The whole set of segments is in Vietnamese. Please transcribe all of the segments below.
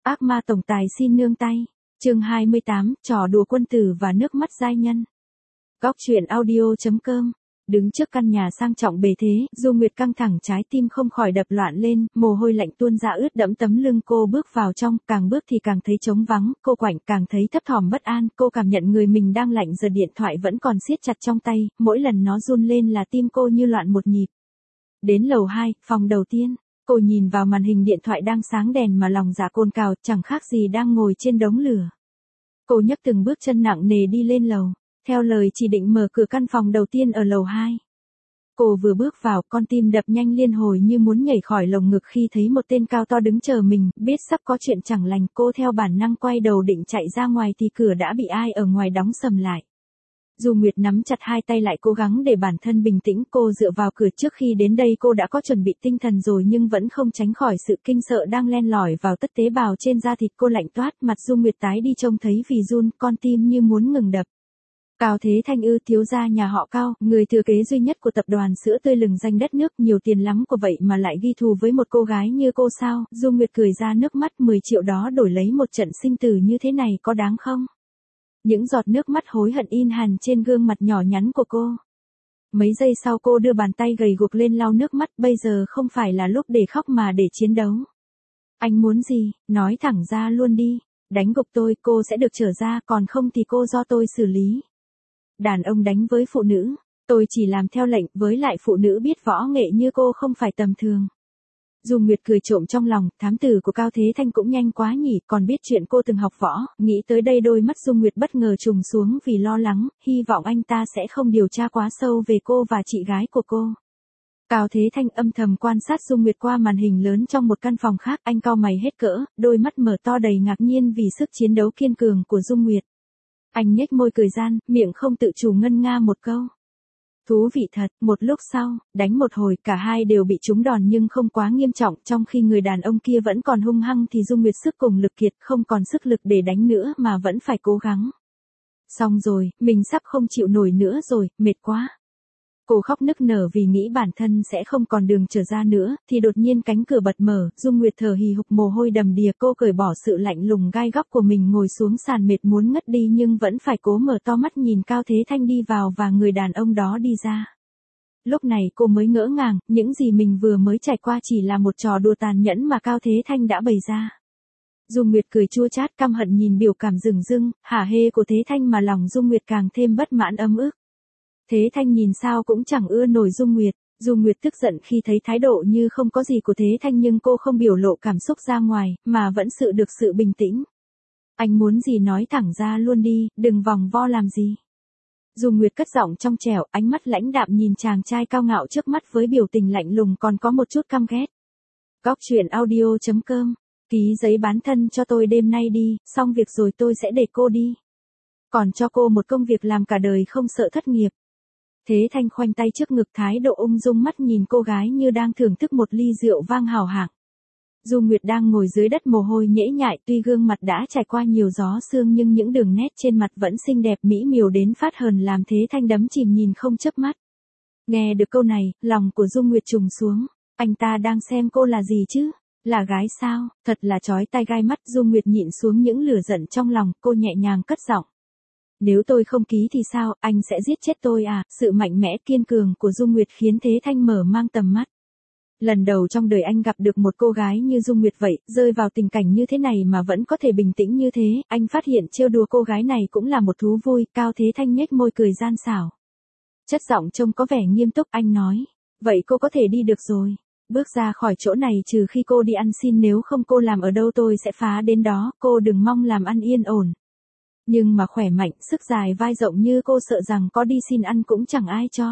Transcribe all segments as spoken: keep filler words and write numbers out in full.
Ác ma tổng tài xin nương tay. Chương hai mươi tám, trò đùa quân tử và nước mắt giai nhân. Góc truyện audio.com. Đứng trước căn nhà sang trọng bề thế, Du Nguyệt căng thẳng, trái tim không khỏi đập loạn lên, mồ hôi lạnh tuôn ra ướt đẫm tấm lưng. Cô bước vào trong, càng bước thì càng thấy trống vắng, cô quạnh càng thấy thấp thỏm bất an. Cô cảm nhận người mình đang lạnh, giờ điện thoại vẫn còn siết chặt trong tay, mỗi lần nó run lên là tim cô như loạn một nhịp. Đến lầu hai, phòng đầu tiên, cô nhìn vào màn hình điện thoại đang sáng đèn mà lòng dạ cồn cào, chẳng khác gì đang ngồi trên đống lửa. Cô nhấc từng bước chân nặng nề đi lên lầu, theo lời chỉ định mở cửa căn phòng đầu tiên ở lầu hai. Cô vừa bước vào, con tim đập nhanh liên hồi như muốn nhảy khỏi lồng ngực khi thấy một tên cao to đứng chờ mình, biết sắp có chuyện chẳng lành. Cô theo bản năng quay đầu định chạy ra ngoài thì cửa đã bị ai ở ngoài đóng sầm lại. Du Nguyệt nắm chặt hai tay lại, cố gắng để bản thân bình tĩnh. Cô dựa vào cửa, trước khi đến đây cô đã có chuẩn bị tinh thần rồi nhưng vẫn không tránh khỏi sự kinh sợ đang len lỏi vào tất tế bào trên da thịt. Cô lạnh toát, mặt Du Nguyệt tái đi trông thấy vì run, con tim như muốn ngừng đập. Cao Thế Thanh ư? Thiếu gia nhà họ Cao, người thừa kế duy nhất của tập đoàn sữa tươi lừng danh đất nước, nhiều tiền lắm của vậy mà lại ghi thù với một cô gái như cô sao? Du Nguyệt cười ra nước mắt, mười triệu đó đổi lấy một trận sinh tử như thế này có đáng không? Những giọt nước mắt hối hận in hằn trên gương mặt nhỏ nhắn của cô. Mấy giây sau cô đưa bàn tay gầy guộc lên lau nước mắt, bây giờ không phải là lúc để khóc mà để chiến đấu. Anh muốn gì, nói thẳng ra luôn đi, đánh gục tôi cô sẽ được trở ra, còn không thì cô do tôi xử lý. Đàn ông đánh với phụ nữ, tôi chỉ làm theo lệnh, với lại phụ nữ biết võ nghệ như cô không phải tầm thường. Du Nguyệt cười trộm trong lòng, thám tử của Cao Thế Thanh cũng nhanh quá nhỉ, còn biết chuyện cô từng học võ. Nghĩ tới đây đôi mắt Du Nguyệt bất ngờ trùng xuống vì lo lắng, hy vọng anh ta sẽ không điều tra quá sâu về cô và chị gái của cô. Cao Thế Thanh âm thầm quan sát Du Nguyệt qua màn hình lớn trong một căn phòng khác, anh cau mày hết cỡ, đôi mắt mở to đầy ngạc nhiên vì sức chiến đấu kiên cường của Du Nguyệt. Anh nhếch môi cười gian, miệng không tự chủ ngân nga một câu. Thú vị thật. Một lúc sau, đánh một hồi, cả hai đều bị trúng đòn nhưng không quá nghiêm trọng, trong khi người đàn ông kia vẫn còn hung hăng thì Du Nguyệt sức cùng lực kiệt, không còn sức lực để đánh nữa mà vẫn phải cố gắng. Xong rồi, mình sắp không chịu nổi nữa rồi, mệt quá. Cô khóc nức nở vì nghĩ bản thân sẽ không còn đường trở ra nữa, thì đột nhiên cánh cửa bật mở, Du Nguyệt thở hì hục mồ hôi đầm đìa. Cô cởi bỏ sự lạnh lùng gai góc của mình, ngồi xuống sàn mệt muốn ngất đi nhưng vẫn phải cố mở to mắt nhìn Cao Thế Thanh đi vào và người đàn ông đó đi ra. Lúc này cô mới ngỡ ngàng, những gì mình vừa mới trải qua chỉ là một trò đùa tàn nhẫn mà Cao Thế Thanh đã bày ra. Du Nguyệt cười chua chát căm hận nhìn biểu cảm rừng rưng, hả hê của Thế Thanh mà lòng Du Nguyệt càng thêm bất mãn ấm ức. Thế Thanh nhìn sao cũng chẳng ưa nổi Du Nguyệt. Du Nguyệt tức giận khi thấy thái độ như không có gì của Thế Thanh nhưng cô không biểu lộ cảm xúc ra ngoài, mà vẫn giữ được sự bình tĩnh. Anh muốn gì nói thẳng ra luôn đi, đừng vòng vo làm gì. Du Nguyệt cất giọng trong trẻo, ánh mắt lãnh đạm nhìn chàng trai cao ngạo trước mắt với biểu tình lạnh lùng còn có một chút căm ghét. Góc truyện audio.com. Ký giấy bán thân cho tôi đêm nay đi, xong việc rồi tôi sẽ để cô đi. Còn cho cô một công việc làm cả đời không sợ thất nghiệp. Thế Thanh khoanh tay trước ngực, thái độ ung dung, mắt nhìn cô gái như đang thưởng thức một ly rượu vang hào hạng. Du Nguyệt đang ngồi dưới đất mồ hôi nhễ nhại, tuy gương mặt đã trải qua nhiều gió sương nhưng những đường nét trên mặt vẫn xinh đẹp mỹ miều đến phát hờn làm Thế Thanh đắm chìm nhìn không chớp mắt. Nghe được câu này, lòng của Du Nguyệt trùng xuống, anh ta đang xem cô là gì chứ? Là gái sao? Thật là chói tai gai mắt. Du Nguyệt nhịn xuống những lửa giận trong lòng, cô nhẹ nhàng cất giọng. Nếu tôi không ký thì sao, anh sẽ giết chết tôi à? Sự mạnh mẽ kiên cường của Du Nguyệt khiến Thế Thanh mở mang tầm mắt. Lần đầu trong đời anh gặp được một cô gái như Du Nguyệt vậy, rơi vào tình cảnh như thế này mà vẫn có thể bình tĩnh như thế. Anh phát hiện trêu đùa cô gái này cũng là một thú vui. Cao Thế Thanh nhếch môi cười gian xảo. Chất giọng trông có vẻ nghiêm túc, anh nói. Vậy cô có thể đi được rồi. Bước ra khỏi chỗ này trừ khi cô đi ăn xin, nếu không cô làm ở đâu tôi sẽ phá đến đó. Cô đừng mong làm ăn yên ổn. Nhưng mà khỏe mạnh, sức dài vai rộng như cô sợ rằng có đi xin ăn cũng chẳng ai cho.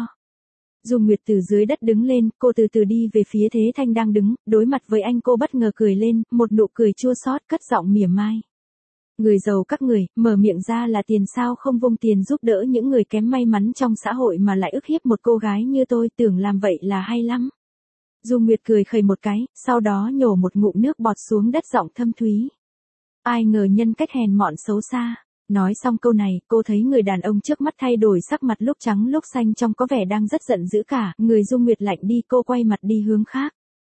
Du Nguyệt từ dưới đất đứng lên, cô từ từ đi về phía Thế Thanh đang đứng, đối mặt với anh cô bất ngờ cười lên, một nụ cười chua xót, cất giọng mỉa mai. Người giàu các người, mở miệng ra là tiền sao không vung tiền giúp đỡ những người kém may mắn trong xã hội mà lại ức hiếp một cô gái như tôi, tưởng làm vậy là hay lắm. Du Nguyệt cười khẩy một cái, sau đó nhổ một ngụm nước bọt xuống đất giọng thâm thúy. Ai ngờ nhân cách hèn mọn xấu xa. Nói xong câu này, cô thấy người đàn ông trước mắt thay đổi sắc mặt, lúc trắng lúc xanh, trông có vẻ đang rất giận dữ cả. Người Du Nguyệt lạnh đi, cô quay mặt đi hướng khác.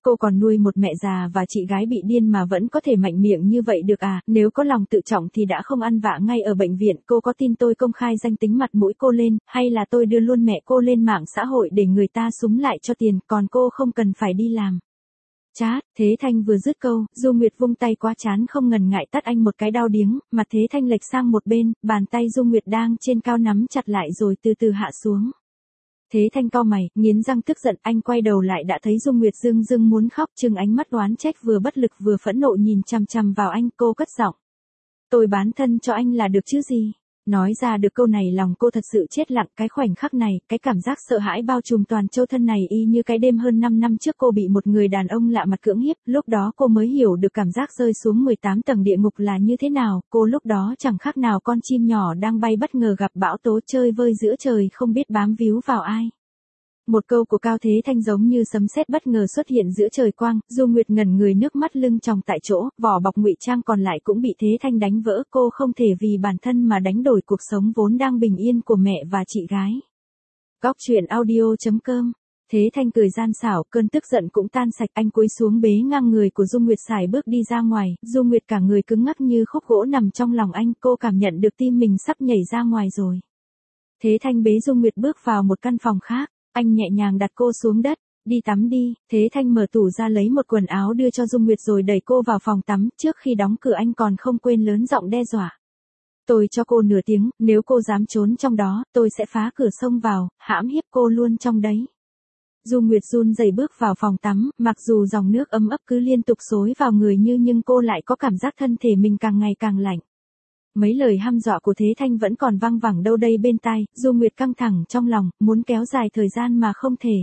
cô còn nuôi một mẹ già và chị gái bị điên mà vẫn có thể mạnh miệng như vậy được à, nếu có lòng tự trọng thì đã không ăn vạ ngay ở bệnh viện, cô có tin tôi công khai danh tính mặt mũi cô lên, hay là tôi đưa luôn mẹ cô lên mạng xã hội để người ta súng lại cho tiền, còn cô không cần phải đi làm. Chát, Thế Thanh vừa dứt câu, Du Nguyệt vung tay qua trán không ngần ngại tát anh một cái đau điếng, mặt Thế Thanh lệch sang một bên, bàn tay Du Nguyệt đang trên cao nắm chặt lại rồi từ từ hạ xuống. Thế Thanh cau mày, nghiến răng tức giận, anh quay đầu lại đã thấy Du Nguyệt dưng dưng muốn khóc, trừng ánh mắt oán trách vừa bất lực vừa phẫn nộ nhìn chằm chằm vào anh, cô cất giọng. Tôi bán thân cho anh là được chứ gì? Nói ra được câu này lòng cô thật sự chết lặng, cái khoảnh khắc này, cái cảm giác sợ hãi bao trùm toàn châu thân này y như cái đêm hơn năm năm trước cô bị một người đàn ông lạ mặt cưỡng hiếp, lúc đó cô mới hiểu được cảm giác rơi xuống mười tám tầng địa ngục là như thế nào, cô lúc đó chẳng khác nào con chim nhỏ đang bay bất ngờ gặp bão tố chơi vơi giữa trời không biết bám víu vào ai. Một câu của Cao Thế Thanh giống như sấm sét bất ngờ xuất hiện giữa trời quang, Du Nguyệt ngẩn người nước mắt lưng tròng tại chỗ, vỏ bọc ngụy trang còn lại cũng bị Thế Thanh đánh vỡ, cô không thể vì bản thân mà đánh đổi cuộc sống vốn đang bình yên của mẹ và chị gái. Góc truyện audio chấm com. Thế Thanh cười gian xảo, cơn tức giận cũng tan sạch, anh cúi xuống bế ngang người của Du Nguyệt sải bước đi ra ngoài, Du Nguyệt cả người cứng ngắc như khúc gỗ nằm trong lòng anh, cô cảm nhận được tim mình sắp nhảy ra ngoài rồi. Thế Thanh bế Du Nguyệt bước vào một căn phòng khác. Anh nhẹ nhàng đặt cô xuống đất, đi tắm đi, Thế Thanh mở tủ ra lấy một quần áo đưa cho Dung Nguyệt rồi đẩy cô vào phòng tắm, trước khi đóng cửa anh còn không quên lớn giọng đe dọa. Tôi cho cô nửa tiếng, nếu cô dám trốn trong đó, tôi sẽ phá cửa xông vào, hãm hiếp cô luôn trong đấy. Dung Nguyệt run rẩy bước vào phòng tắm, mặc dù dòng nước ấm ấp cứ liên tục xối vào người như nhưng cô lại có cảm giác thân thể mình càng ngày càng lạnh. Mấy lời hăm dọa của Thế Thanh vẫn còn văng vẳng đâu đây bên tai, Du Nguyệt căng thẳng trong lòng, muốn kéo dài thời gian mà không thể.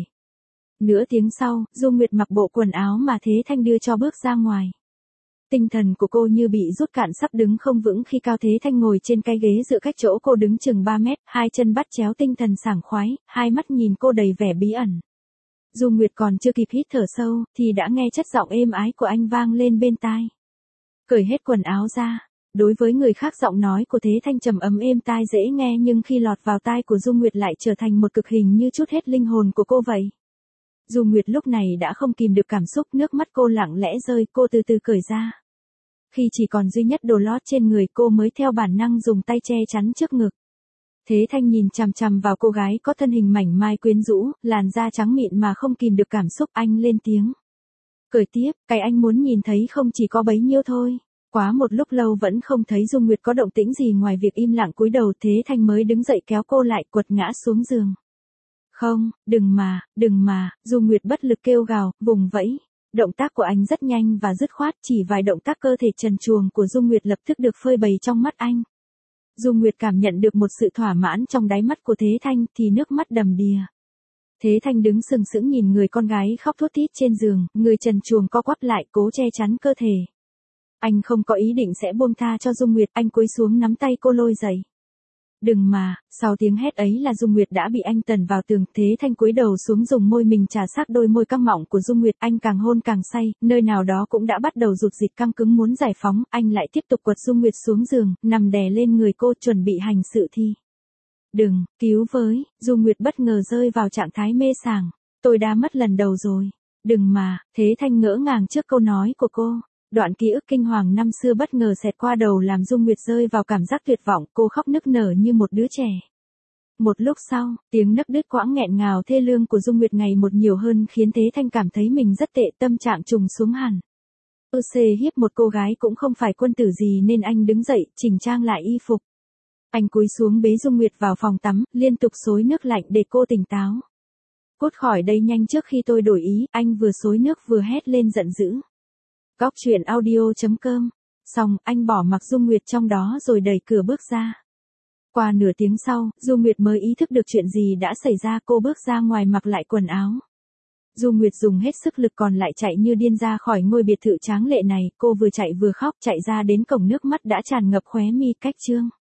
Nửa tiếng sau, Du Nguyệt mặc bộ quần áo mà Thế Thanh đưa cho bước ra ngoài. Tinh thần của cô như bị rút cạn sắp đứng không vững khi Cao Thế Thanh ngồi trên cái ghế dựa cách chỗ cô đứng chừng ba mét, hai chân bắt chéo tinh thần sảng khoái, hai mắt nhìn cô đầy vẻ bí ẩn. Du Nguyệt còn chưa kịp hít thở sâu, thì đã nghe chất giọng êm ái của anh vang lên bên tai. Cởi hết quần áo ra. Đối với người khác giọng nói của Thế Thanh trầm ấm êm tai dễ nghe nhưng khi lọt vào tai của Du Nguyệt lại trở thành một cực hình như trút hết linh hồn của cô vậy. Du Nguyệt lúc này đã không kìm được cảm xúc, nước mắt cô lặng lẽ rơi, cô từ từ cởi ra. Khi chỉ còn duy nhất đồ lót trên người cô mới theo bản năng dùng tay che chắn trước ngực. Thế Thanh nhìn chằm chằm vào cô gái có thân hình mảnh mai quyến rũ, làn da trắng mịn mà không kìm được cảm xúc, anh lên tiếng. Cởi tiếp, cái anh muốn nhìn thấy không chỉ có bấy nhiêu thôi. Quá một lúc lâu vẫn không thấy Dung Nguyệt có động tĩnh gì ngoài việc im lặng cúi đầu, Thế Thanh mới đứng dậy kéo cô lại, quật ngã xuống giường. Không, đừng mà, đừng mà, Dung Nguyệt bất lực kêu gào, vùng vẫy. Động tác của anh rất nhanh và dứt khoát, chỉ vài động tác cơ thể trần truồng của Dung Nguyệt lập tức được phơi bày trong mắt anh. Dung Nguyệt cảm nhận được một sự thỏa mãn trong đáy mắt của Thế Thanh thì nước mắt đầm đìa. Thế Thanh đứng sừng sững nhìn người con gái khóc thút thít trên giường, người trần truồng co quắp lại cố che chắn cơ thể. Anh không có ý định sẽ buông tha cho Dung Nguyệt, anh cúi xuống nắm tay cô lôi dậy. Đừng mà, sau tiếng hét ấy là Dung Nguyệt đã bị anh tần vào tường, Thế Thanh cúi đầu xuống dùng môi mình trà sát đôi môi căng mọng của Dung Nguyệt, anh càng hôn càng say, nơi nào đó cũng đã bắt đầu rụt rịch căng cứng muốn giải phóng, anh lại tiếp tục quật Dung Nguyệt xuống giường, nằm đè lên người cô chuẩn bị hành sự thi. Đừng, cứu với, Dung Nguyệt bất ngờ rơi vào trạng thái mê sảng, tôi đã mất lần đầu rồi. Đừng mà, Thế Thanh ngỡ ngàng trước câu nói của cô. Đoạn ký ức kinh hoàng năm xưa bất ngờ xẹt qua đầu làm Dung Nguyệt rơi vào cảm giác tuyệt vọng, cô khóc nức nở như một đứa trẻ. Một lúc sau, tiếng nấc đứt quãng nghẹn ngào thê lương của Dung Nguyệt ngày một nhiều hơn khiến Thế Thanh cảm thấy mình rất tệ, tâm trạng trùng xuống hẳn. Ư xê hiếp một cô gái cũng không phải quân tử gì nên anh đứng dậy, chỉnh trang lại y phục. Anh cúi xuống bế Dung Nguyệt vào phòng tắm, liên tục xối nước lạnh để cô tỉnh táo. Cút khỏi đây nhanh trước khi tôi đổi ý, anh vừa xối nước vừa hét lên giận dữ. Góc truyện audio chấm com. Xong, anh bỏ mặc Dung Nguyệt trong đó rồi đẩy cửa bước ra. Qua nửa tiếng sau, Dung Nguyệt mới ý thức được chuyện gì đã xảy ra, cô bước ra ngoài mặc lại quần áo. Dung Nguyệt dùng hết sức lực còn lại chạy như điên ra khỏi ngôi biệt thự tráng lệ này, cô vừa chạy vừa khóc, chạy ra đến cổng nước mắt đã tràn ngập khóe mi cách trương.